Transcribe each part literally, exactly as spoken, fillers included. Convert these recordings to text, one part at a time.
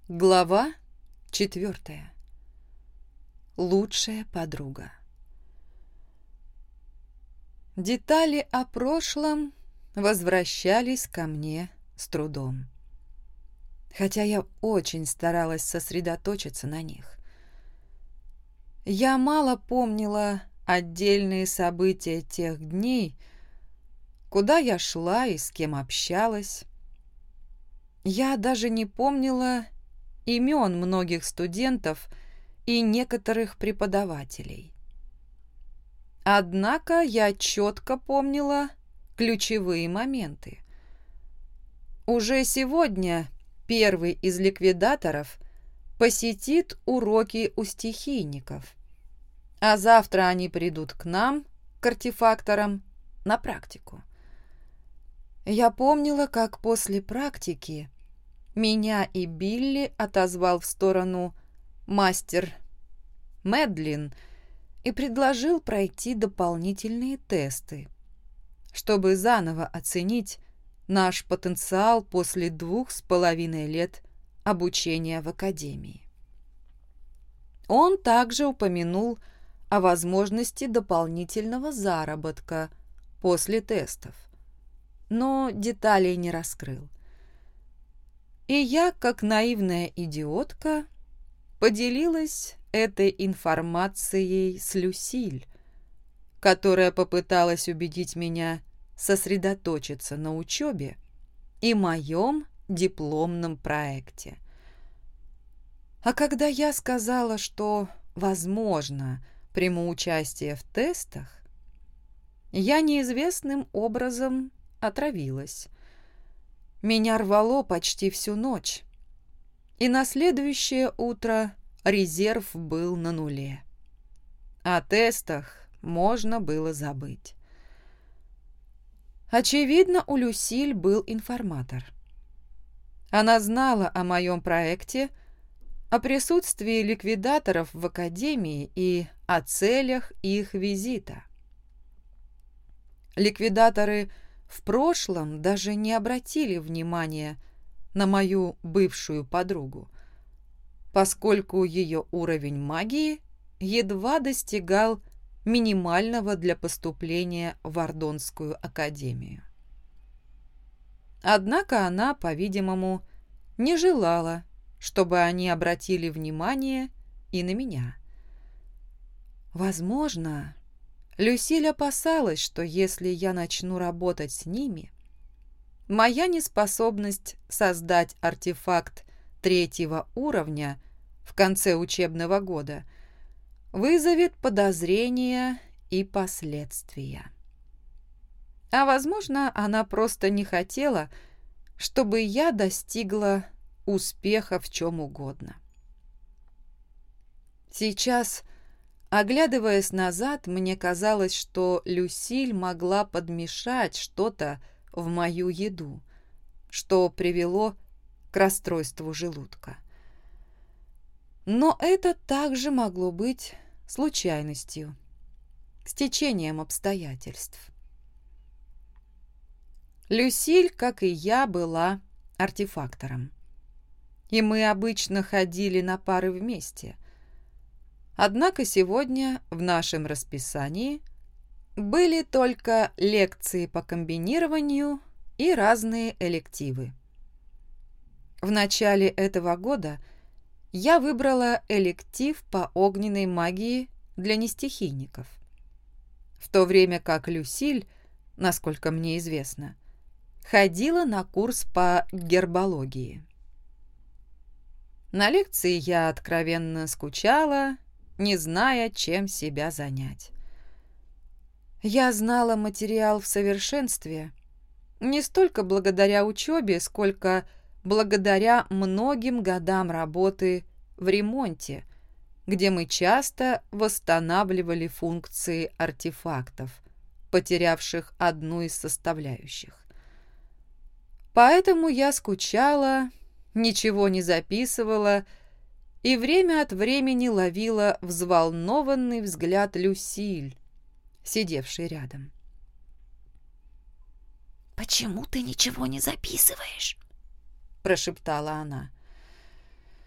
Глава четвертая. Лучшая подруга. Детали о прошлом возвращались ко мне с трудом, хотя я очень старалась сосредоточиться на них. Я мало помнила отдельные события тех дней, куда я шла и с кем общалась. Я даже не помнила имен многих студентов и некоторых преподавателей. Однако я четко помнила ключевые моменты. Уже сегодня первый из ликвидаторов посетит уроки у стихийников, а завтра они придут к нам, к артефакторам, на практику. Я помнила, как после практики меня и Билли отозвал в сторону мастер Мэдлин и предложил пройти дополнительные тесты, чтобы заново оценить наш потенциал после двух с половиной лет обучения в академии. Он также упомянул о возможности дополнительного заработка после тестов, но деталей не раскрыл. И я, как наивная идиотка, поделилась этой информацией с Люсиль, которая попыталась убедить меня сосредоточиться на учебе и моем дипломном проекте. А когда я сказала, что, возможно, приму участие в тестах, я неизвестным образом отравилась. Меня рвало почти всю ночь, и на следующее утро резерв был на нуле. О тестах можно было забыть. Очевидно, у Люсиль был информатор. Она знала о моем проекте, о присутствии ликвидаторов в академии и о целях их визита. Ликвидаторы в прошлом даже не обратили внимания на мою бывшую подругу, поскольку ее уровень магии едва достигал минимального для поступления в Ордонскую академию. Однако она, по-видимому, не желала, чтобы они обратили внимание и на меня. Возможно, Люсиль опасалась, что если я начну работать с ними, моя неспособность создать артефакт третьего уровня в конце учебного года вызовет подозрения и последствия. А возможно, она просто не хотела, чтобы я достигла успеха в чем угодно. Сейчас, оглядываясь назад, мне казалось, что Люсиль могла подмешать что-то в мою еду, что привело к расстройству желудка. Но это также могло быть случайностью, стечением обстоятельств. Люсиль, как и я, была артефактором, и мы обычно ходили на пары вместе. Однако сегодня в нашем расписании были только лекции по комбинированию и разные элективы. В начале этого года я выбрала электив по огненной магии для нестихийников, в то время как Люсиль, насколько мне известно, ходила на курс по гербологии. На лекции я откровенно скучала, не зная, чем себя занять. Я знала материал в совершенстве не столько благодаря учебе, сколько благодаря многим годам работы в ремонте, где мы часто восстанавливали функции артефактов, потерявших одну из составляющих. Поэтому я скучала, ничего не записывала и время от времени ловила взволнованный взгляд Люсиль, сидевшей рядом. «Почему ты ничего не записываешь?» – прошептала она.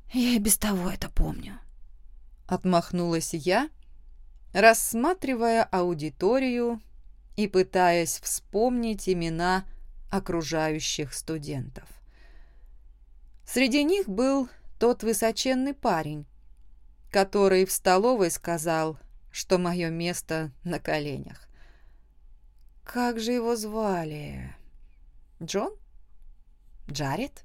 Я и без того это помню. Отмахнулась я, рассматривая аудиторию и пытаясь вспомнить имена окружающих студентов. Среди них был тот высоченный парень, который в столовой сказал, что мое место на коленях. Как же его звали? Джон? Джаред?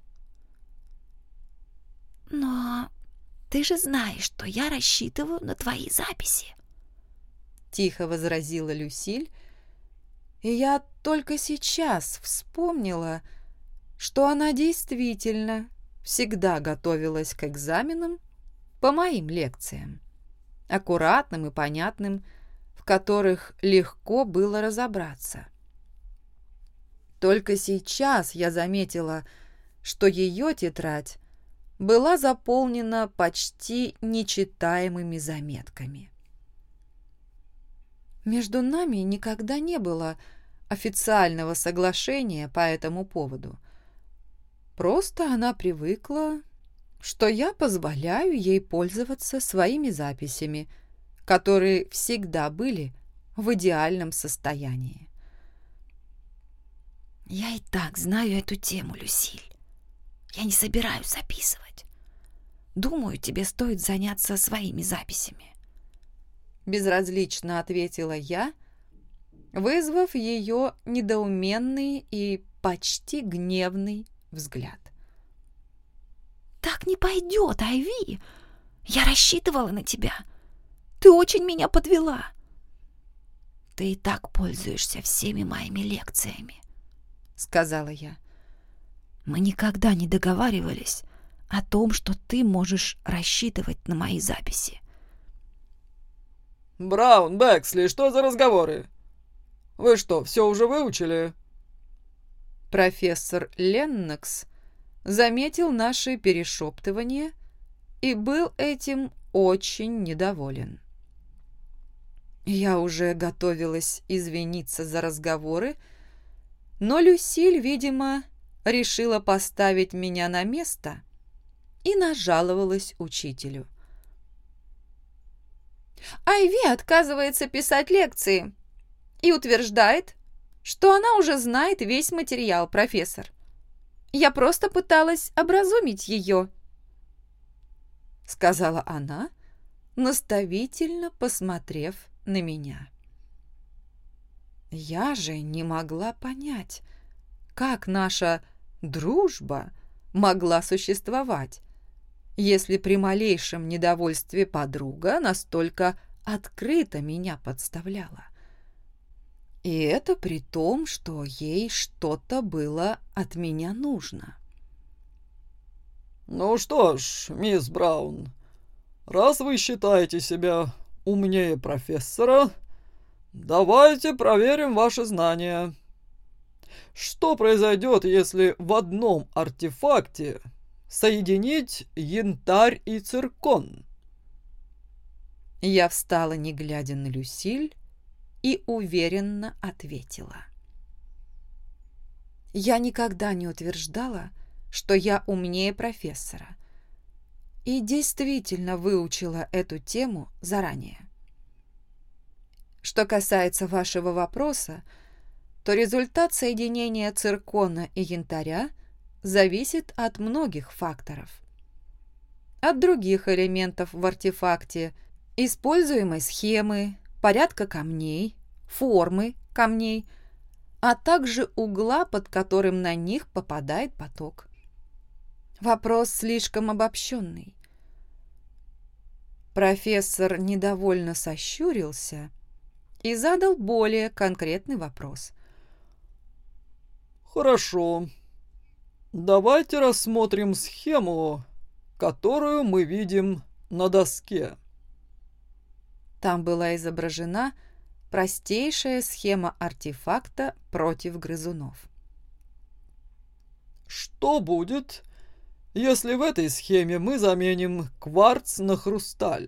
Но ты же знаешь, что я рассчитываю на твои записи. Тихо возразила Люсиль, и я только сейчас вспомнила, что она действительно всегда готовилась к экзаменам по моим лекциям, аккуратным и понятным, в которых легко было разобраться. Только сейчас я заметила, что ее тетрадь была заполнена почти нечитаемыми заметками. Между нами никогда не было официального соглашения по этому поводу. Просто она привыкла, что я позволяю ей пользоваться своими записями, которые всегда были в идеальном состоянии. Я и так знаю эту тему, Люсиль. Я не собираюсь записывать. Думаю, тебе стоит заняться своими записями. Безразлично ответила я, вызвав ее недоуменный и почти гневный взгляд. Так не пойдет, Айви. Я рассчитывала на тебя. Ты очень меня подвела. Ты и так пользуешься всеми моими лекциями, сказала я. Мы никогда не договаривались о том, что ты можешь рассчитывать на мои записи. «Браун, Бэксли, что за разговоры? Вы что, все уже выучили?» Профессор Леннокс заметил наши перешептывания и был этим очень недоволен. Я уже готовилась извиниться за разговоры, но Люсиль, видимо, решила поставить меня на место и нажаловалась учителю. Айви отказывается писать лекции и утверждает, что она уже знает весь материал, профессор. Я просто пыталась образумить ее, сказала она, наставительно посмотрев на меня. Я же не могла понять, как наша дружба могла существовать, если при малейшем недовольстве подруга настолько открыто меня подставляла. И это при том, что ей что-то было от меня нужно. «Ну что ж, мисс Браун, раз вы считаете себя умнее профессора, давайте проверим ваши знания. Что произойдет, если в одном артефакте соединить янтарь и циркон?» Я встала, не глядя на Люсиль, и уверенно ответила. Я никогда не утверждала, что я умнее профессора, и действительно выучила эту тему заранее. Что касается вашего вопроса, то результат соединения циркона и янтаря зависит от многих факторов. От других элементов в артефакте, используемой схемы, порядка камней, формы камней, а также угла, под которым на них попадает поток. Вопрос слишком обобщенный. Профессор недовольно сощурился и задал более конкретный вопрос. «Хорошо. Давайте рассмотрим схему, которую мы видим на доске». Там была изображена простейшая схема артефакта против грызунов. Что будет, если в этой схеме мы заменим кварц на хрусталь?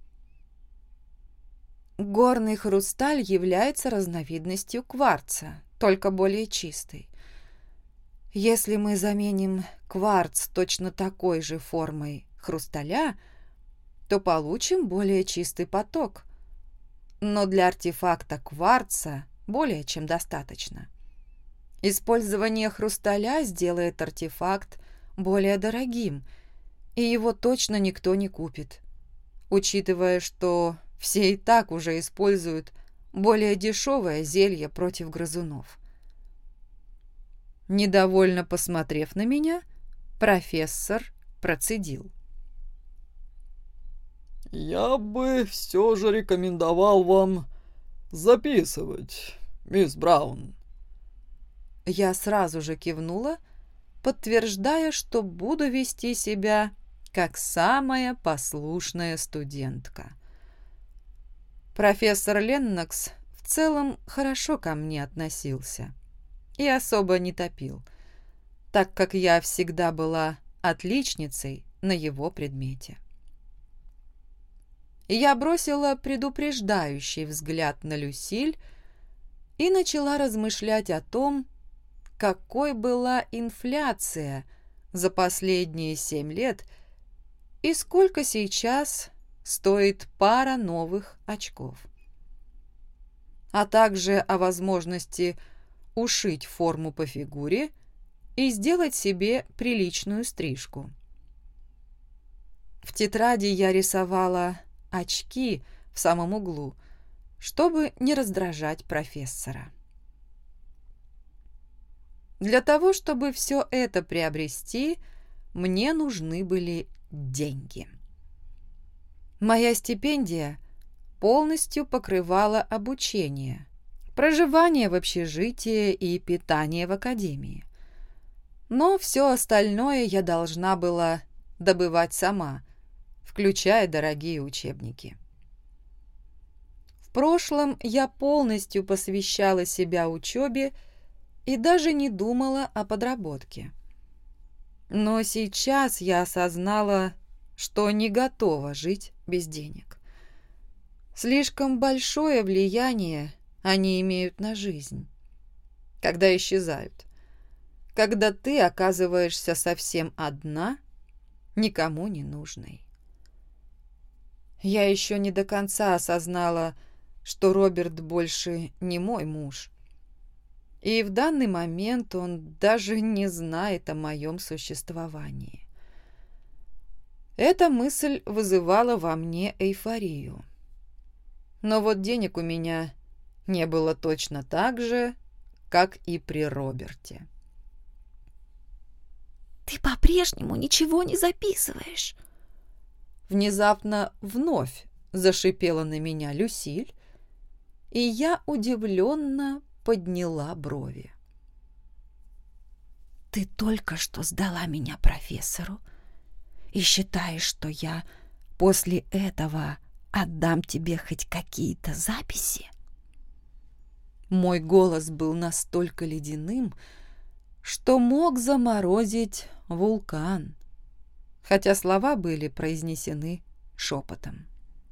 Горный хрусталь является разновидностью кварца, только более чистой. Если мы заменим кварц точно такой же формой хрусталя, то получим более чистый поток. Но для артефакта кварца более чем достаточно. Использование хрусталя сделает артефакт более дорогим, и его точно никто не купит, учитывая, что все и так уже используют более дешевое зелье против грызунов. Недовольно посмотрев на меня, профессор процедил. «Я бы все же рекомендовал вам записывать, мисс Браун». Я сразу же кивнула, подтверждая, что буду вести себя как самая послушная студентка. Профессор Леннокс в целом хорошо ко мне относился и особо не топил, так как я всегда была отличницей на его предмете. Я бросила предупреждающий взгляд на Люсиль и начала размышлять о том, какой была инфляция за последние семь лет и сколько сейчас стоит пара новых очков, а также о возможности ушить форму по фигуре и сделать себе приличную стрижку. В тетради я рисовала очки в самом углу, чтобы не раздражать профессора. Для того, чтобы все это приобрести, мне нужны были деньги. Моя стипендия полностью покрывала обучение, проживание в общежитии и питание в академии. Но все остальное я должна была добывать сама, включая дорогие учебники. В прошлом я полностью посвящала себя учебе и даже не думала о подработке. Но сейчас я осознала, что не готова жить без денег. Слишком большое влияние они имеют на жизнь, когда исчезают, когда ты оказываешься совсем одна, никому не нужной. Я еще не до конца осознала, что Роберт больше не мой муж, и в данный момент он даже не знает о моем существовании. Эта мысль вызывала во мне эйфорию. Но вот денег у меня не было точно так же, как и при Роберте. «Ты по-прежнему ничего не записываешь?» Внезапно вновь зашипела на меня Люсиль, и я удивленно подняла брови. «Ты только что сдала меня профессору и считаешь, что я после этого отдам тебе хоть какие-то записи?» Мой голос был настолько ледяным, что мог заморозить вулкан, хотя слова были произнесены шепотом.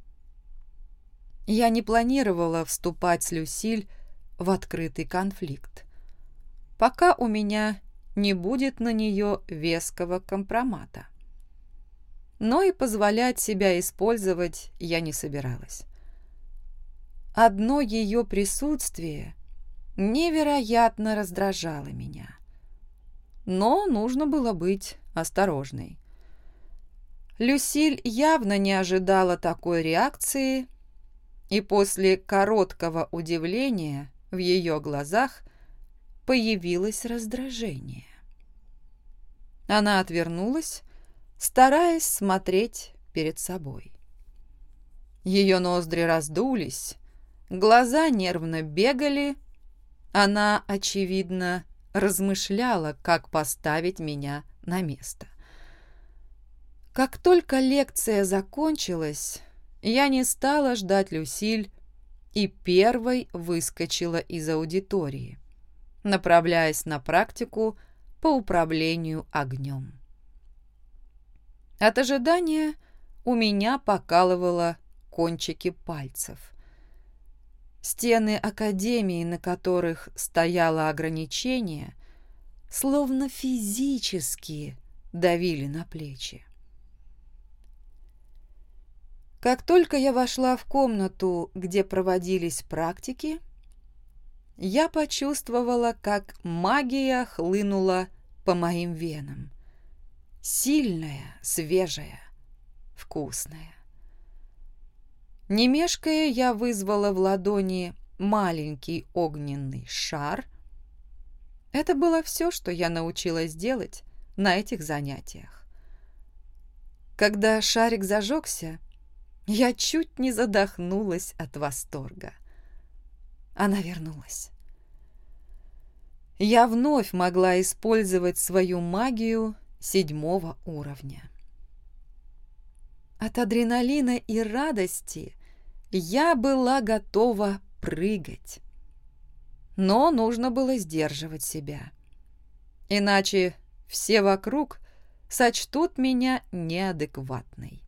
Я не планировала вступать с Люсиль в открытый конфликт, пока у меня не будет на нее веского компромата. Но и позволять себя использовать я не собиралась. Одно ее присутствие невероятно раздражало меня. Но нужно было быть осторожной. Люсиль явно не ожидала такой реакции, и после короткого удивления в ее глазах появилось раздражение. Она отвернулась, стараясь смотреть перед собой. Ее ноздри раздулись, глаза нервно бегали. Она, очевидно, размышляла, как поставить меня на место. Как только лекция закончилась, я не стала ждать Люсиль и первой выскочила из аудитории, направляясь на практику по управлению огнем. От ожидания у меня покалывало кончики пальцев. Стены академии, на которых стояло ограничение, словно физически давили на плечи. Как только я вошла в комнату, где проводились практики, я почувствовала, как магия хлынула по моим венам. Сильная, свежая, вкусная. Не мешкая, я вызвала в ладони маленький огненный шар. Это было все, что я научилась делать на этих занятиях. Когда шарик зажегся, я чуть не задохнулась от восторга. Она вернулась. Я вновь могла использовать свою магию седьмого уровня. От адреналина и радости я была готова прыгать. Но нужно было сдерживать себя. Иначе все вокруг сочтут меня неадекватной.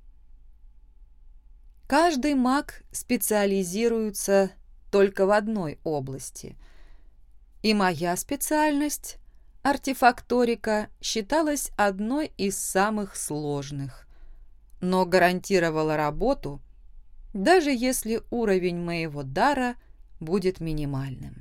Каждый маг специализируется только в одной области. И моя специальность, артефакторика, считалась одной из самых сложных, но гарантировала работу, даже если уровень моего дара будет минимальным.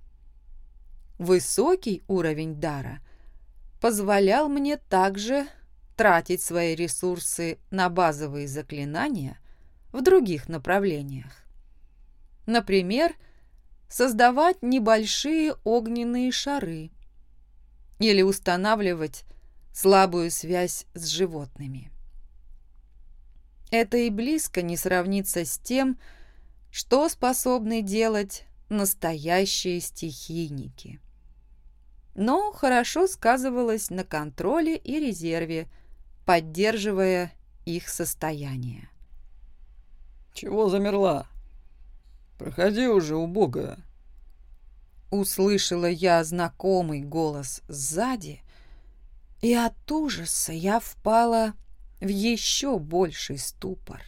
Высокий уровень дара позволял мне также тратить свои ресурсы на базовые заклинания в других направлениях. Например, создавать небольшие огненные шары или устанавливать слабую связь с животными. Это и близко не сравнится с тем, что способны делать настоящие стихийники. Но хорошо сказывалось на контроле и резерве, поддерживая их состояние. «Чего замерла? Проходи уже, убогая!» Услышала я знакомый голос сзади, и от ужаса я впала в еще больший ступор.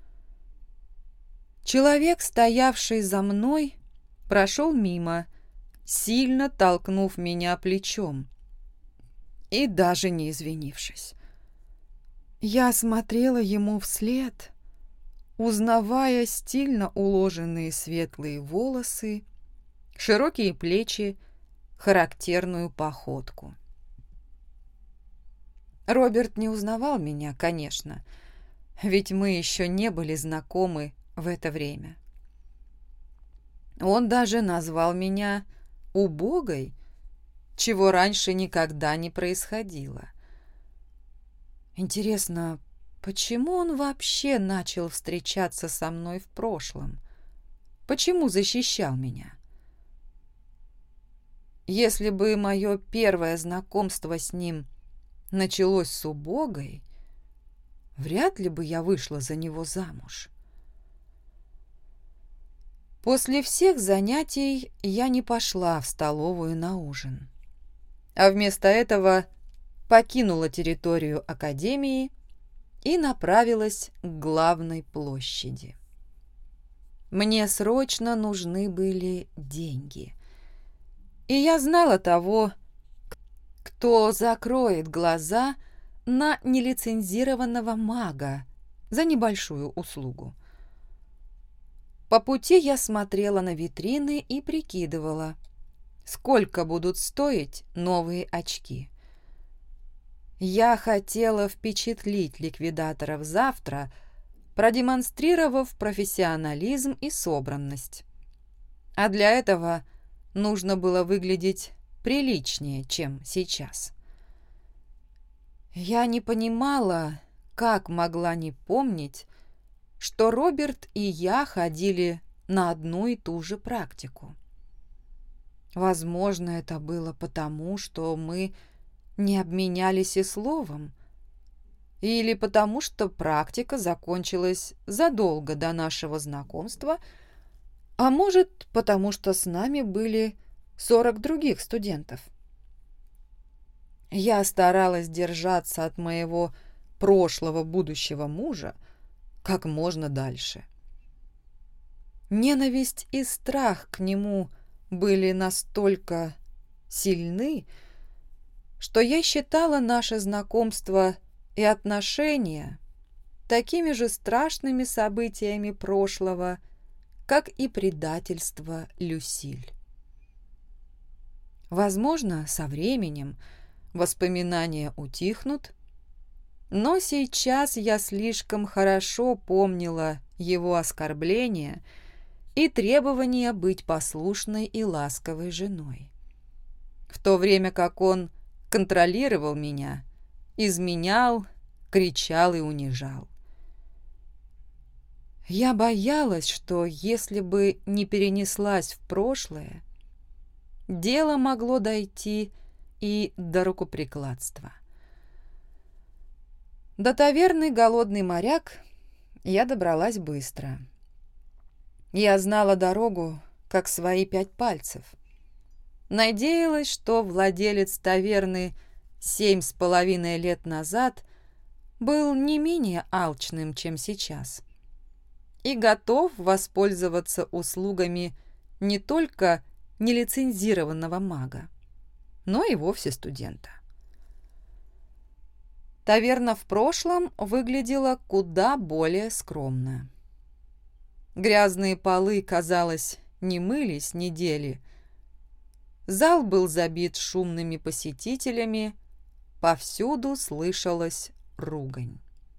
Человек, стоявший за мной, прошел мимо, сильно толкнув меня плечом и даже не извинившись. Я смотрела ему вслед, узнавая стильно уложенные светлые волосы, широкие плечи, характерную походку. Роберт не узнавал меня, конечно, ведь мы еще не были знакомы в это время. Он даже назвал меня убогой, чего раньше никогда не происходило. Интересно, почему он вообще начал встречаться со мной в прошлом? Почему защищал меня? Если бы мое первое знакомство с ним началось с убогой, вряд ли бы я вышла за него замуж. После всех занятий я не пошла в столовую на ужин, а вместо этого покинула территорию академии и направилась к главной площади. Мне срочно нужны были деньги, и я знала того, кто закроет глаза на нелицензированного мага за небольшую услугу. По пути я смотрела на витрины и прикидывала, сколько будут стоить новые очки. Я хотела впечатлить ликвидаторов завтра, продемонстрировав профессионализм и собранность. А для этого нужно было выглядеть приличнее, чем сейчас. Я не понимала, как могла не помнить, что Роберт и я ходили на одну и ту же практику. Возможно, это было потому, что мы не обменялись и словом, или потому, что практика закончилась задолго до нашего знакомства, а может, потому что с нами были сорок других студентов. Я старалась держаться от моего прошлого будущего мужа как можно дальше. Ненависть и страх к нему были настолько сильны, что я считала наше знакомство и отношения такими же страшными событиями прошлого, как и предательство Люсиль. Возможно, со временем воспоминания утихнут, но сейчас я слишком хорошо помнила его оскорбления и требования быть послушной и ласковой женой, в то время как он контролировал меня, изменял, кричал и унижал. Я боялась, что если бы не перенеслась в прошлое, дело могло дойти и до рукоприкладства. До таверны «Голодный моряк» я добралась быстро. Я знала дорогу, как свои пять пальцев. Надеялась, что владелец таверны семь с половиной лет назад был не менее алчным, чем сейчас, и готов воспользоваться услугами не только нелицензированного мага, но и вовсе студента. Таверна в прошлом выглядела куда более скромно. Грязные полы, казалось, не мылись недели. Зал был забит шумными посетителями, повсюду слышалась ругань.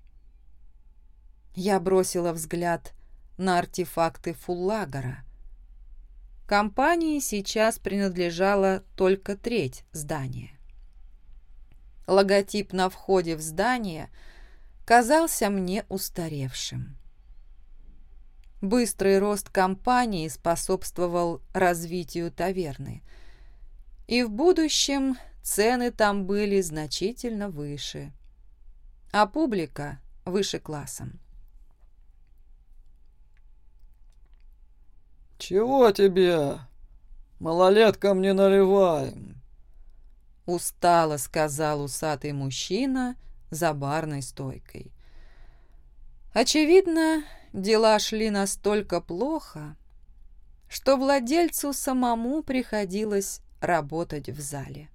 Я бросила взгляд на артефакты Фуллагора. Компании сейчас принадлежала только треть здания. Логотип на входе в здание казался мне устаревшим. Быстрый рост компании способствовал развитию таверны, и в будущем цены там были значительно выше, а публика выше классом. «Чего тебе? Малолеткам не наливаем», — устало сказал усатый мужчина за барной стойкой. Очевидно, дела шли настолько плохо, что владельцу самому приходилось работать в зале.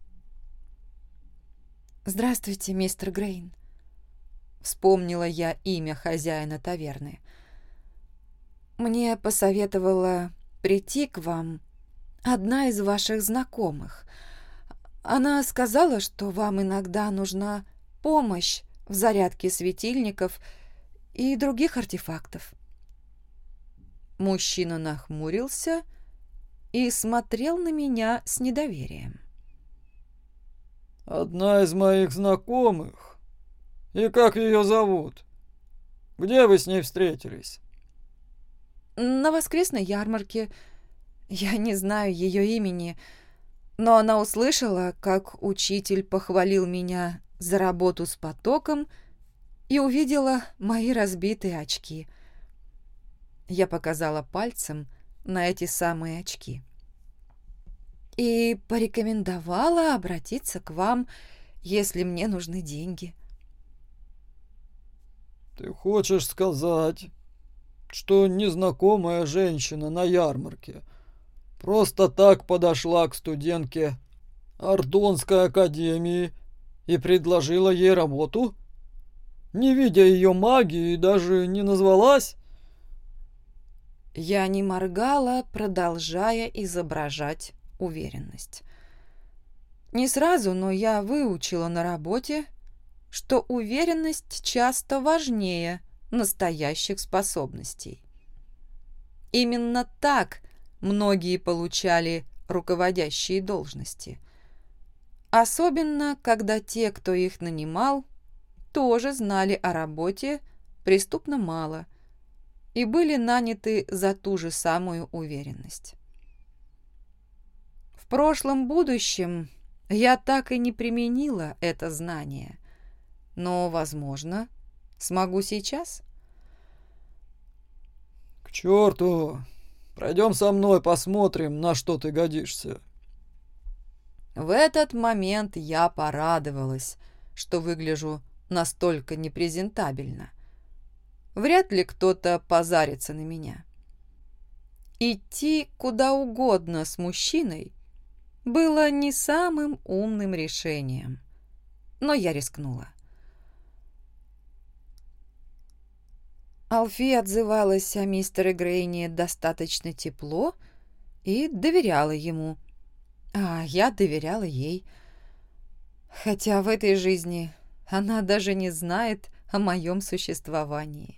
«Здравствуйте, мистер Грейн», — вспомнила я имя хозяина таверны. «Мне посоветовала прийти к вам одна из ваших знакомых. Она сказала, что вам иногда нужна помощь в зарядке светильников и других артефактов». Мужчина нахмурился и смотрел на меня с недоверием. «Одна из моих знакомых? И как ее зовут? Где вы с ней встретились?» «На воскресной ярмарке. Я не знаю ее имени, но она услышала, как учитель похвалил меня за работу с потоком и увидела мои разбитые очки». Я показала пальцем на эти самые очки. «И порекомендовала обратиться к вам, если мне нужны деньги». «Ты хочешь сказать, что незнакомая женщина на ярмарке просто так подошла к студентке Ардонской академии и предложила ей работу, не видя ее магии и даже не назвалась?» Я не моргала, продолжая изображать уверенность. Не сразу, но я выучила на работе, что уверенность часто важнее настоящих способностей. Именно так многие получали руководящие должности. Особенно, когда те, кто их нанимал, тоже знали о работе преступно мало и были наняты за ту же самую уверенность. В прошлом будущем я так и не применила это знание, но, возможно, смогу сейчас. «К черту! Пройдем со мной, посмотрим, на что ты годишься». В этот момент я порадовалась, что выгляжу настолько непрезентабельно. Вряд ли кто-то позарится на меня. Идти куда угодно с мужчиной было не самым умным решением, но я рискнула. Алфи отзывалась о мистере Грейне достаточно тепло и доверяла ему, а я доверяла ей. Хотя в этой жизни она даже не знает о моем существовании.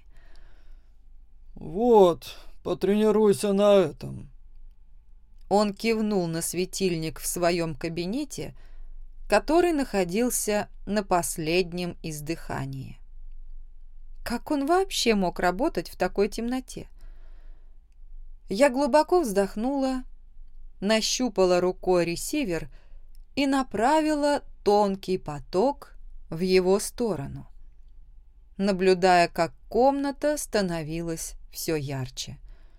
«Вот, потренируйся на этом». Он кивнул на светильник в своем кабинете, который находился на последнем издыхании. Как он вообще мог работать в такой темноте? Я глубоко вздохнула, нащупала рукой ресивер и направила тонкий поток в его сторону, наблюдая, как комната становилась все ярче.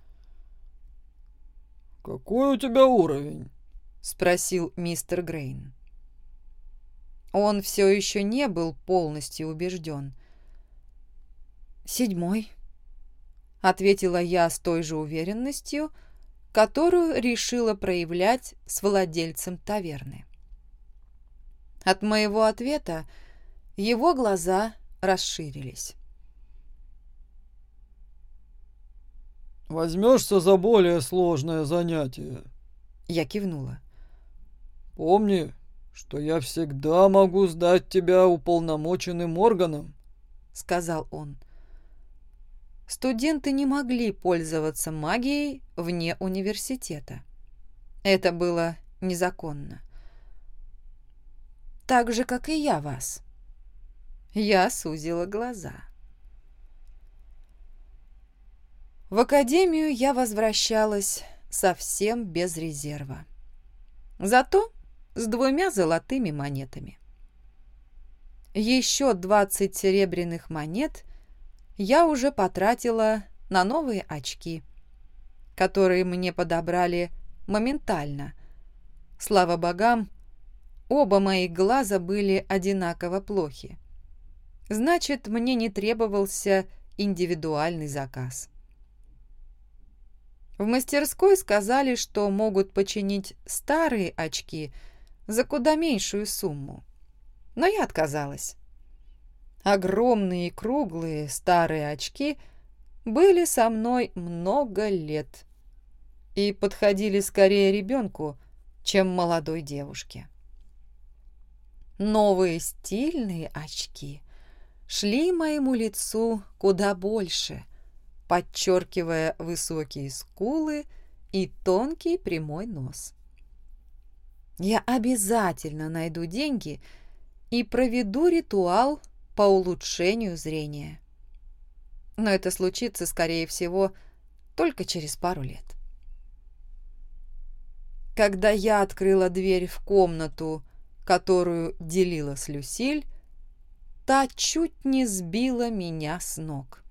«Какой у тебя уровень?» — спросил мистер Грейн. Он все еще не был полностью убежден. «Седьмой», — ответила я с той же уверенностью, которую решила проявлять с владельцем таверны. От моего ответа его глаза расширились. «Возьмешься за более сложное занятие?» Я кивнула. «Помни, что я всегда могу сдать тебя уполномоченным органам», — сказал он. Студенты не могли пользоваться магией вне университета. Это было незаконно. Так же, как и я вас. Я сузила глаза. В академию я возвращалась совсем без резерва. Зато с двумя золотыми монетами. Еще двадцать серебряных монет я уже потратила на новые очки, которые мне подобрали моментально. Слава богам, оба моих глаза были одинаково плохи. Значит, мне не требовался индивидуальный заказ. В мастерской сказали, что могут починить старые очки за куда меньшую сумму, но я отказалась. Огромные круглые старые очки были со мной много лет и подходили скорее ребенку, чем молодой девушке. Новые стильные очки шли моему лицу куда больше, подчеркивая высокие скулы и тонкий прямой нос. Я обязательно найду деньги и проведу ритуал по улучшению зрения. Но это случится, скорее всего, только через пару лет. Когда я открыла дверь в комнату, которую делила с Люсиль, та чуть не сбила меня с ног.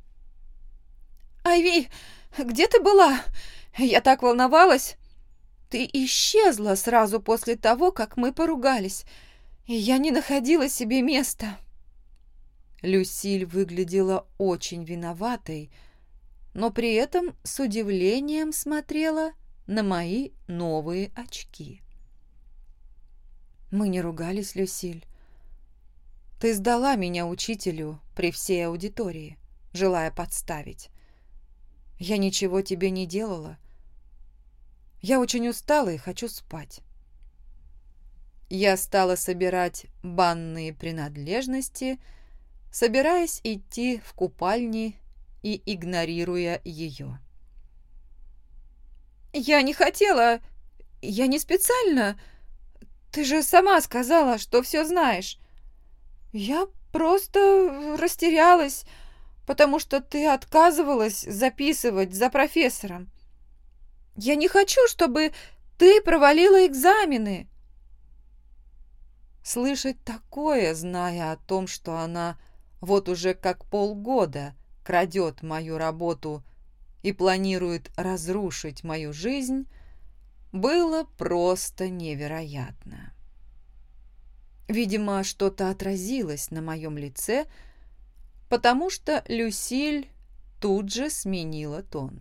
«Айви, где ты была? Я так волновалась. Ты исчезла сразу после того, как мы поругались, и я не находила себе места». Люсиль выглядела очень виноватой, но при этом с удивлением смотрела на мои новые очки. «Мы не ругались, Люсиль. Ты сдала меня учителю при всей аудитории, желая подставить. Я ничего тебе не делала. Я очень устала и хочу спать». Я стала собирать банные принадлежности, собираясь идти в купальни и игнорируя ее. «Я не хотела. Я не специально. Ты же сама сказала, что все знаешь. Я просто растерялась, потому что ты отказывалась записывать за профессором. Я не хочу, чтобы ты провалила экзамены». Слышать такое, зная о том, что она вот уже как полгода крадет мою работу и планирует разрушить мою жизнь, было просто невероятно. Видимо, что-то отразилось на моем лице, потому что Люсиль тут же сменила тон.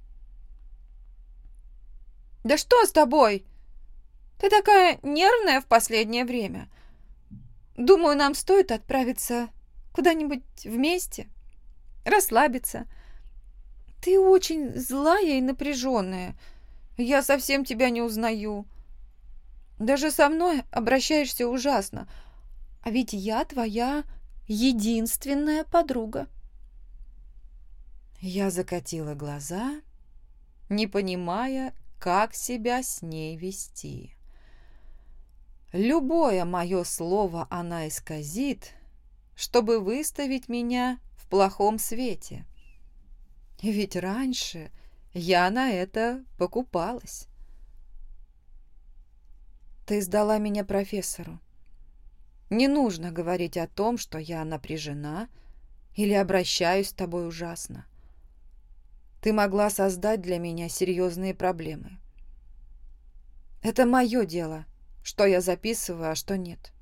«Да что с тобой? Ты такая нервная в последнее время. Думаю, нам стоит отправиться куда-нибудь вместе. расслабиться. Ты очень злая и напряженная. Я совсем тебя не узнаю. Даже со мной обращаешься ужасно. А ведь я твоя единственная подруга». Я закатила глаза, не понимая, как себя с ней вести. Любое мое слово она исказит, чтобы выставить меня в плохом свете. Ведь раньше я на это покупалась. «Ты сдала меня профессору. Не нужно говорить о том, что я напряжена или обращаюсь с тобой ужасно. Ты могла создать для меня серьезные проблемы. Это мое дело, что я записываю, а что нет».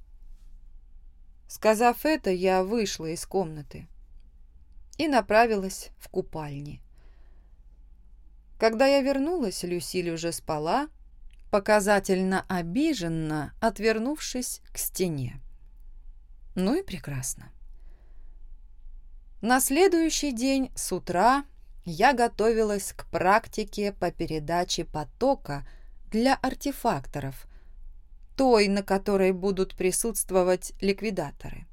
Сказав это, я вышла из комнаты и направилась в купальни. Когда я вернулась, Люсиль уже спала, показательно обиженно отвернувшись к стене. Ну и прекрасно. На следующий день с утра я готовилась к практике по передаче потока для артефакторов, той, на которой будут присутствовать ликвидаторы.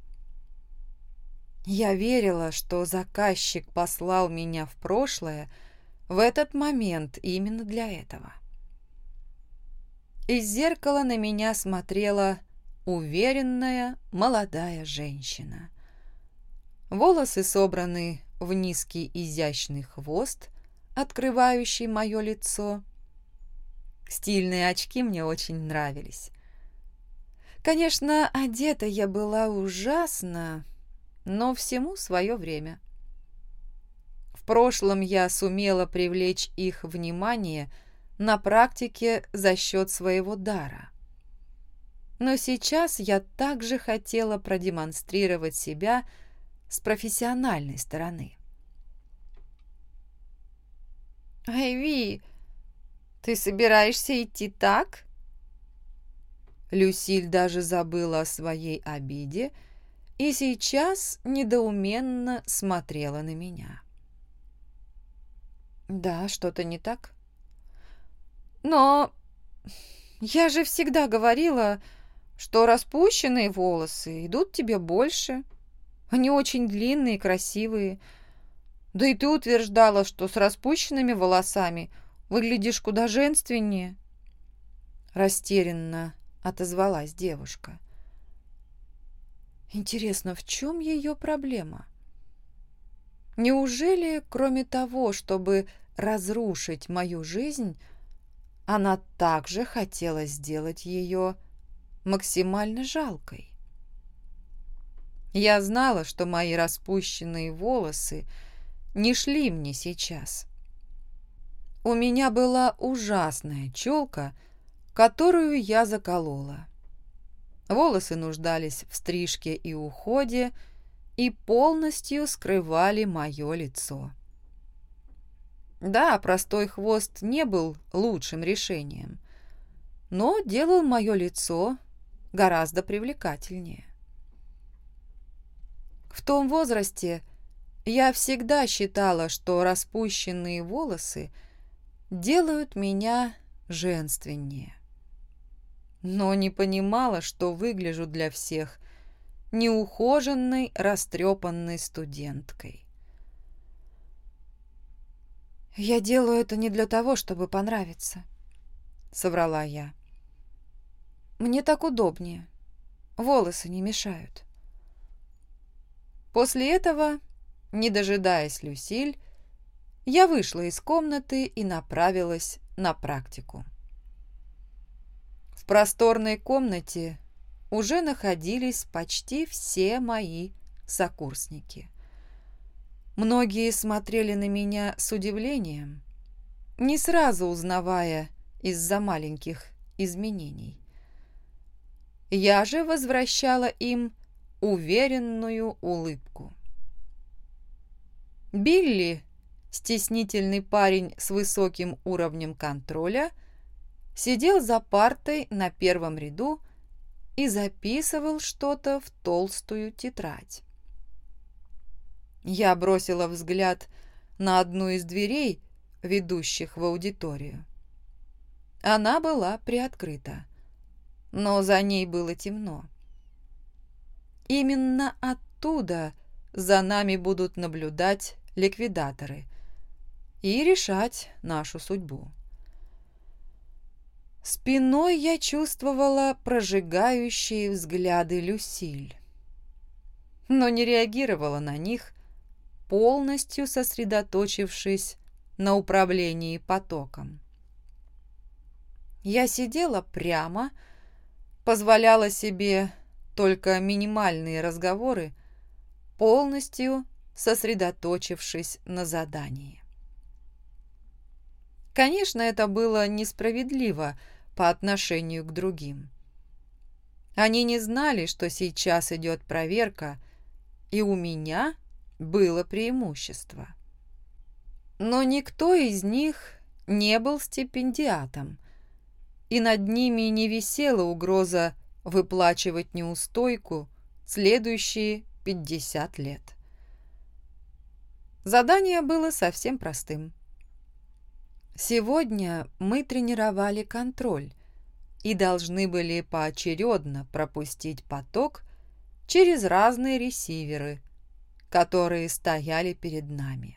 Я верила, что заказчик послал меня в прошлое в этот момент именно для этого. Из зеркала на меня смотрела уверенная молодая женщина. Волосы собраны в низкий изящный хвост, открывающий мое лицо. Стильные очки мне очень нравились. Конечно, одета я была ужасно, но всему свое время. В прошлом я сумела привлечь их внимание на практике за счет своего дара. Но сейчас я также хотела продемонстрировать себя с профессиональной стороны. «Айви, ты собираешься идти так?» Люсиль даже забыла о своей обиде и сейчас недоуменно смотрела на меня. «Да, что-то не так?» «Но я же всегда говорила, что распущенные волосы идут тебе больше. Они очень длинные и красивые. Да и ты утверждала, что с распущенными волосами выглядишь куда женственнее». Растерянно отозвалась девушка. Интересно, в чем ее проблема? Неужели, кроме того, чтобы разрушить мою жизнь, она также хотела сделать ее максимально жалкой? Я знала, что мои распущенные волосы не шли мне сейчас. У меня была ужасная челка, которую я заколола. Волосы нуждались в стрижке и уходе и полностью скрывали мое лицо. Да, простой хвост не был лучшим решением, но делал мое лицо гораздо привлекательнее. В том возрасте я всегда считала, что распущенные волосы делают меня женственнее, но не понимала, что выгляжу для всех неухоженной, растрепанной студенткой. «Я делаю это не для того, чтобы понравиться», — соврала я. «Мне так удобнее. Волосы не мешают». После этого, не дожидаясь Люсиль, я вышла из комнаты и направилась на практику. В просторной комнате уже находились почти все мои сокурсники. Многие смотрели на меня с удивлением, не сразу узнавая из-за маленьких изменений. Я же возвращала им уверенную улыбку. Билли, стеснительный парень с высоким уровнем контроля, сидел за партой на первом ряду и записывал что-то в толстую тетрадь. Я бросила взгляд на одну из дверей, ведущих в аудиторию. Она была приоткрыта, но за ней было темно. Именно оттуда за нами будут наблюдать ликвидаторы и решать нашу судьбу. Спиной я чувствовала прожигающие взгляды Люсиль, но не реагировала на них, полностью сосредоточившись на управлении потоком. Я сидела прямо, позволяла себе только минимальные разговоры, полностью сосредоточившись на задании. Конечно, это было несправедливо по отношению к другим. Они не знали, что сейчас идет проверка, и у меня было преимущество. Но никто из них не был стипендиатом, и над ними не висела угроза выплачивать неустойку следующие пятьдесят лет. Задание было совсем простым. Сегодня мы тренировали контроль и должны были поочередно пропустить поток через разные ресиверы, которые стояли перед нами.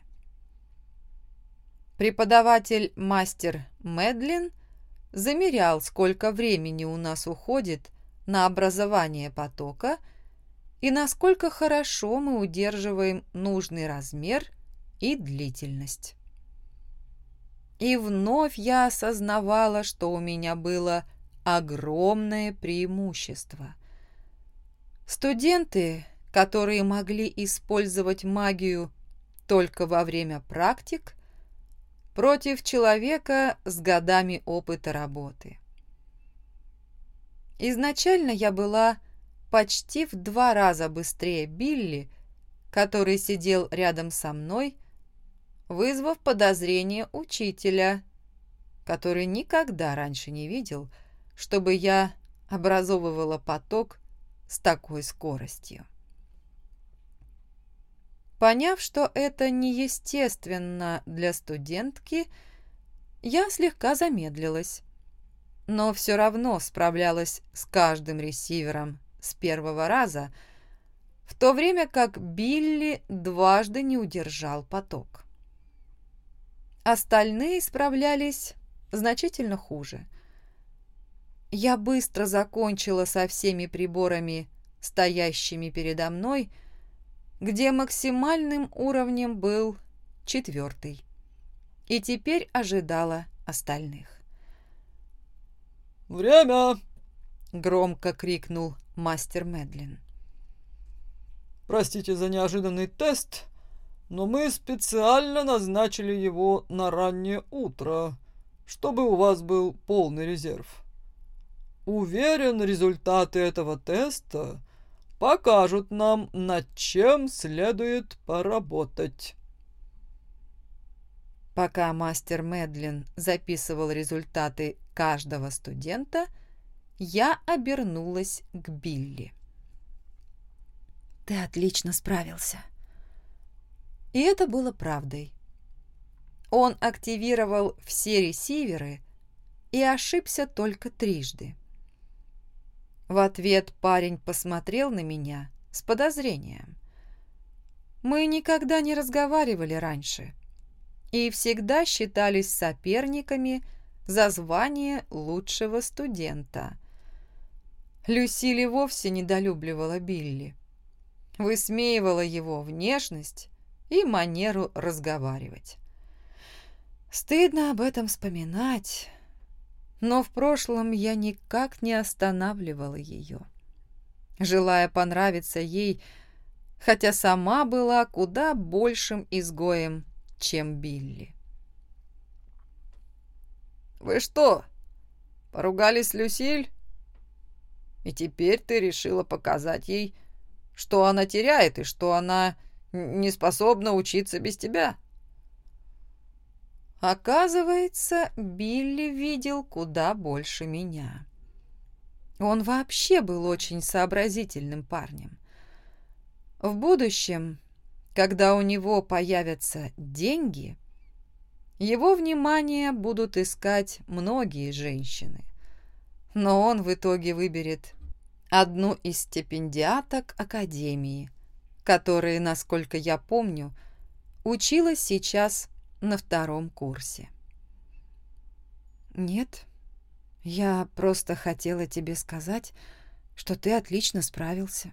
Преподаватель мастер Медлин замерял, сколько времени у нас уходит на образование потока и насколько хорошо мы удерживаем нужный размер и длительность. И вновь я осознавала, что у меня было огромное преимущество. Студенты, которые могли использовать магию только во время практик, против человека с годами опыта работы. Изначально я была почти в два раза быстрее Билли, который сидел рядом со мной, вызвав подозрение учителя, который никогда раньше не видел, чтобы я образовывала поток с такой скоростью. Поняв, что это неестественно для студентки, я слегка замедлилась, но все равно справлялась с каждым ресивером с первого раза, в то время как Билли дважды не удержал поток. Остальные справлялись значительно хуже. Я быстро закончила со всеми приборами, стоящими передо мной, где максимальным уровнем был четвертый, и теперь ожидала остальных. «Время!» — громко крикнул мастер Медлин. «Простите за неожиданный тест, но мы специально назначили его на раннее утро, чтобы у вас был полный резерв. Уверен, результаты этого теста покажут нам, над чем следует поработать». Пока мастер Медлин записывал результаты каждого студента, я обернулась к Билли. «Ты отлично справился». И это было правдой. Он активировал все ресиверы и ошибся только трижды. В ответ парень посмотрел на меня с подозрением. Мы никогда не разговаривали раньше и всегда считались соперниками за звание лучшего студента. Люсиль вовсе недолюбливала Билли, высмеивала его внешность и манеру разговаривать. Стыдно об этом вспоминать, но в прошлом я никак не останавливала ее, желая понравиться ей, хотя сама была куда большим изгоем, чем Билли. «Вы что, поругались с Люсиль? И теперь ты решила показать ей, что она теряет и что она не способна учиться без тебя?» Оказывается, Билли видел куда больше меня. Он вообще был очень сообразительным парнем. В будущем, когда у него появятся деньги, его внимание будут искать многие женщины. Но он в итоге выберет одну из стипендиаток академии, которая, насколько я помню, училась сейчас на втором курсе. «Нет, я просто хотела тебе сказать, что ты отлично справился».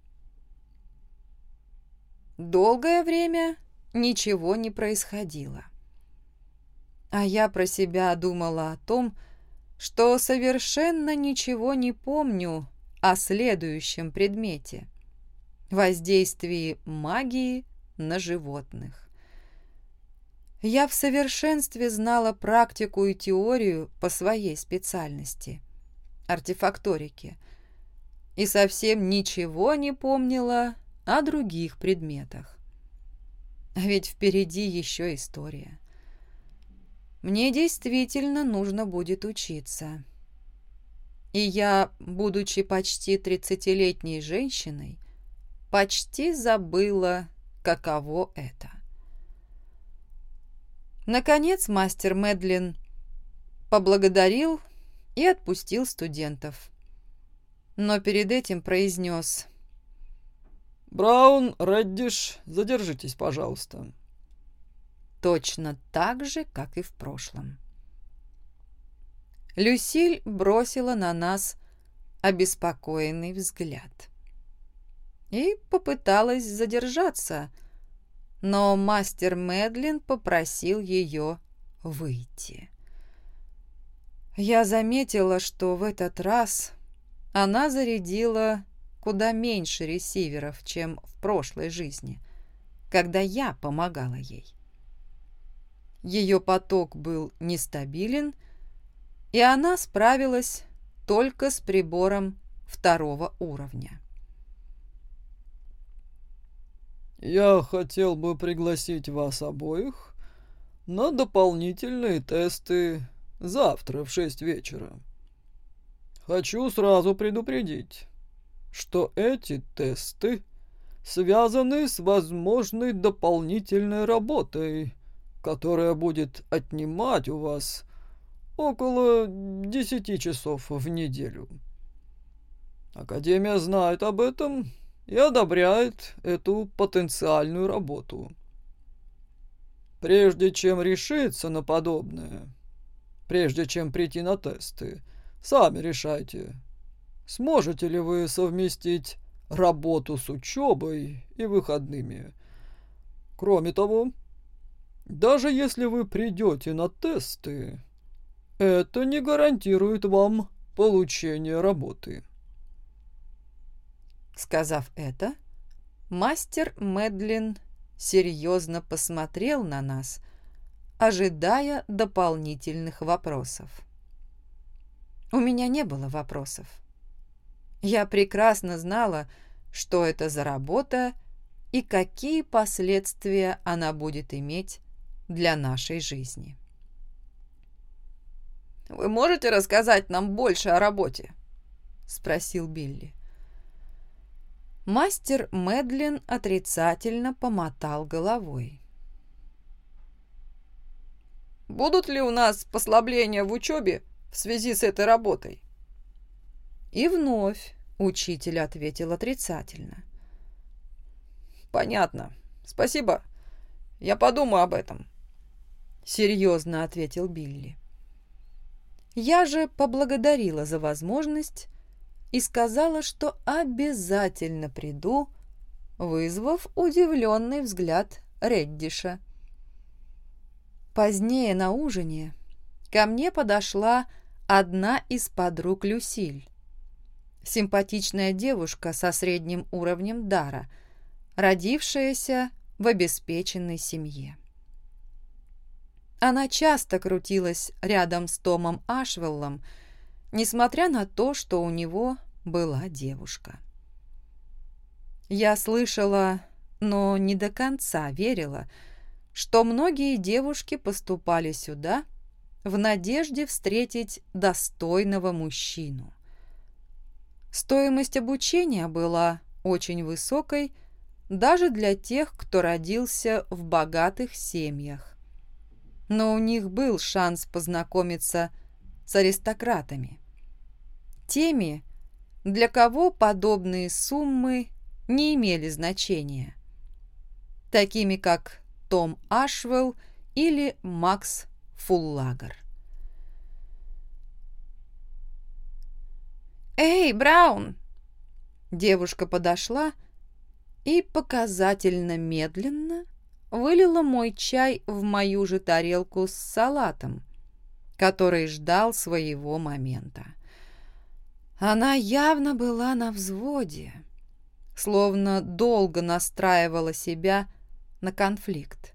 Долгое время ничего не происходило. А я про себя думала о том, что совершенно ничего не помню о следующем предмете – воздействии магии на животных. Я в совершенстве знала практику и теорию по своей специальности – артефакторике, и совсем ничего не помнила о других предметах. А ведь впереди еще история. Мне действительно нужно будет учиться. И я, будучи почти тридцатилетней женщиной, почти забыла, каково это. Наконец мастер Мэдлин поблагодарил и отпустил студентов. Но перед этим произнес: «Браун, Реддиш, задержитесь, пожалуйста». Точно так же, как и в прошлом. Люсиль бросила на нас обеспокоенный взгляд и попыталась задержаться, но мастер Мэдлин попросил ее выйти. Я заметила, что в этот раз она зарядила куда меньше ресиверов, чем в прошлой жизни, когда я помогала ей. Ее поток был нестабилен, и она справилась только с прибором второго уровня. «Я хотел бы пригласить вас обоих на дополнительные тесты завтра в шесть вечера. Хочу сразу предупредить, что эти тесты связаны с возможной дополнительной работой, которая будет отнимать у вас около десяти часов в неделю. Академия знает об этом и одобряет эту потенциальную работу. Прежде чем решиться на подобное, прежде чем прийти на тесты, сами решайте, сможете ли вы совместить работу с учебой и выходными. Кроме того, даже если вы придете на тесты, это не гарантирует вам получение работы». Сказав это, мастер Мэдлин серьезно посмотрел на нас, ожидая дополнительных вопросов. У меня не было вопросов. Я прекрасно знала, что это за работа и какие последствия она будет иметь для нашей жизни. «Вы можете рассказать нам больше о работе?» – спросил Билли. Мастер Мэдлин отрицательно помотал головой. «Будут ли у нас послабления в учебе в связи с этой работой?» И вновь учитель ответил отрицательно. «Понятно. Спасибо. Я подумаю об этом», — серьезно ответил Билли. Я же поблагодарила за возможность и сказала, что обязательно приду, вызвав удивленный взгляд Реддиша. Позднее на ужине ко мне подошла одна из подруг Люсиль, симпатичная девушка со средним уровнем дара, родившаяся в обеспеченной семье. Она часто крутилась рядом с Томом Ашвеллом, несмотря на то, что у него была девушка. Я слышала, но не до конца верила, что многие девушки поступали сюда в надежде встретить достойного мужчину. Стоимость обучения была очень высокой, даже для тех, кто родился в богатых семьях. Но у них был шанс познакомиться с аристократами. Теми, для кого подобные суммы не имели значения. Такими как Том Ашвелл или Макс Фуллагер. «Эй, Браун!» Девушка подошла и показательно медленно вылила мой чай в мою же тарелку с салатом, который ждал своего момента. Она явно была на взводе, словно долго настраивала себя на конфликт.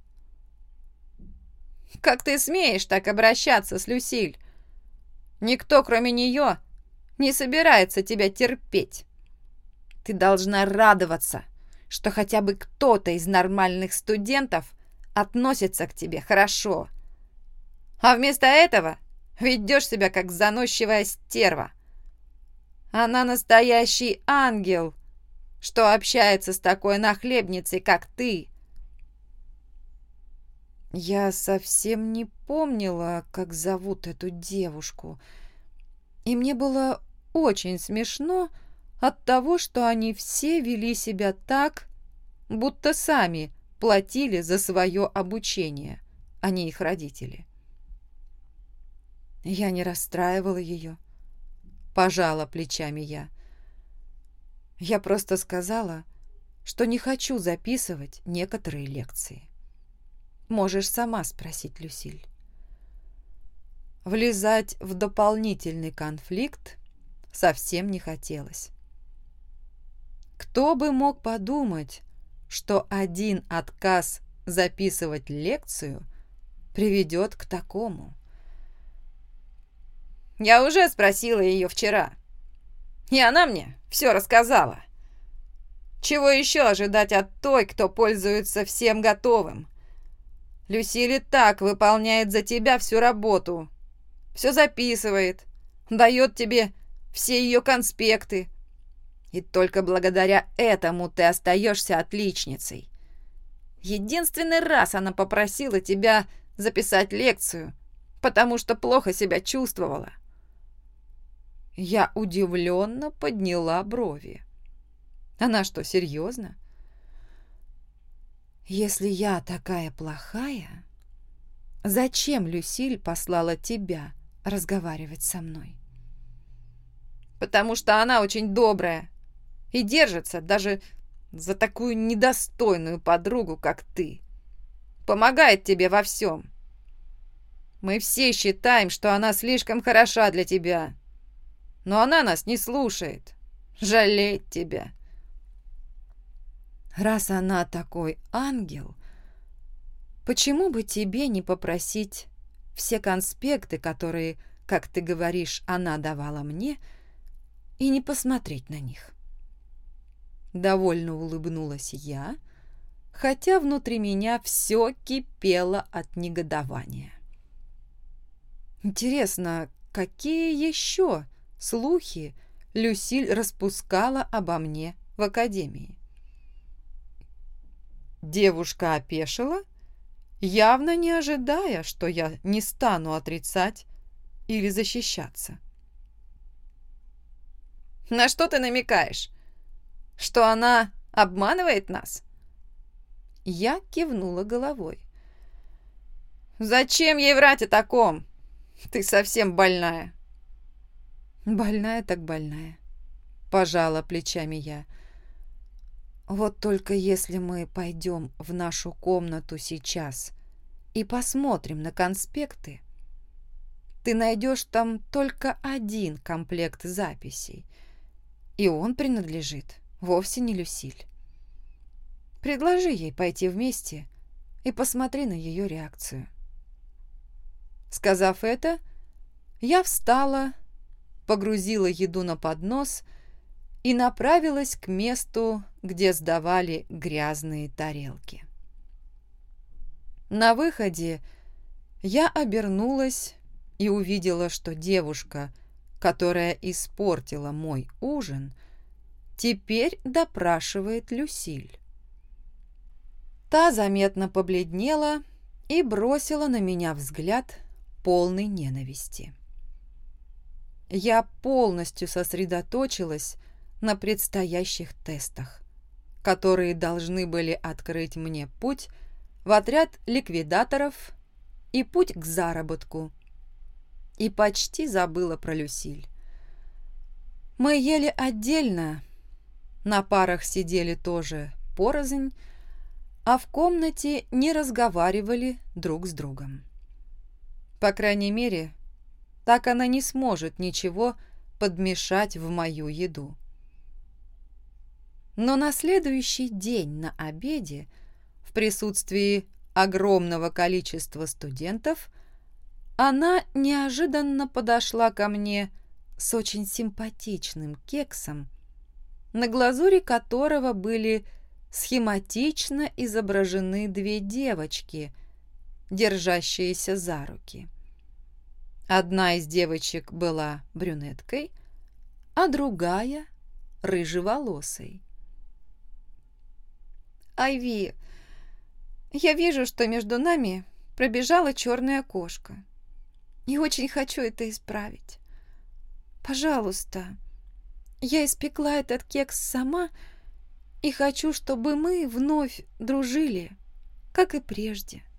«Как ты смеешь так обращаться с Люсиль? Никто, кроме нее, не собирается тебя терпеть. Ты должна радоваться, что хотя бы кто-то из нормальных студентов относится к тебе хорошо. А вместо этого ведешь себя как заносчивая стерва. Она настоящий ангел, что общается с такой нахлебницей, как ты». Я совсем не помнила, как зовут эту девушку, и мне было очень смешно от того, что они все вели себя так, будто сами платили за свое обучение, а не их родители. Я не расстраивала ее, пожала плечами я. Я просто сказала, что не хочу записывать некоторые лекции. Можешь сама спросить Люсиль. Влезать в дополнительный конфликт совсем не хотелось. Кто бы мог подумать, что один отказ записывать лекцию приведет к такому? Я уже спросила ее вчера, и она мне все рассказала. Чего еще ожидать от той, кто пользуется всем готовым? Люсиль и так выполняет за тебя всю работу. Все записывает, дает тебе все ее конспекты. И только благодаря этому ты остаешься отличницей. Единственный раз она попросила тебя записать лекцию, потому что плохо себя чувствовала. Я удивленно подняла брови. Она что, серьезно? Если я такая плохая, зачем Люсиль послала тебя разговаривать со мной? Потому что она очень добрая и держится даже за такую недостойную подругу, как ты. Помогает тебе во всем. Мы все считаем, что она слишком хороша для тебя, но она нас не слушает, жалеет тебя. Раз она такой ангел, почему бы тебе не попросить все конспекты, которые, как ты говоришь, она давала мне, и не посмотреть на них? Довольно улыбнулась я, хотя внутри меня все кипело от негодования. Интересно, какие еще слухи Люсиль распускала обо мне в академии? Девушка опешила, явно не ожидая, что я не стану отрицать или защищаться. На что ты намекаешь? Что она обманывает нас? Я кивнула головой. Зачем ей врать о таком? Ты совсем больная. Больная так больная. Пожала плечами я. Вот только если мы пойдем в нашу комнату сейчас и посмотрим на конспекты, ты найдешь там только один комплект записей, и он принадлежит вовсе не Люсиль. Предложи ей пойти вместе и посмотри на ее реакцию. Сказав это, я встала, погрузила еду на поднос и направилась к месту, где сдавали грязные тарелки. На выходе я обернулась и увидела, что девушка, которая испортила мой ужин, теперь допрашивает Люсиль. Та заметно побледнела и бросила на меня взгляд полный ненависти. Я полностью сосредоточилась на предстоящих тестах, которые должны были открыть мне путь в отряд ликвидаторов и путь к заработку, и почти забыла про Люсиль. Мы ели отдельно, на парах сидели тоже порознь, а в комнате не разговаривали друг с другом. По крайней мере, так она не сможет ничего подмешать в мою еду. Но на следующий день на обеде, в присутствии огромного количества студентов, она неожиданно подошла ко мне с очень симпатичным кексом, на глазури которого были схематично изображены две девочки, держащиеся за руки. Одна из девочек была брюнеткой, а другая — рыжеволосой. «Айви, я вижу, что между нами пробежала черная кошка, и очень хочу это исправить. Пожалуйста, я испекла этот кекс сама и хочу, чтобы мы вновь дружили, как и прежде».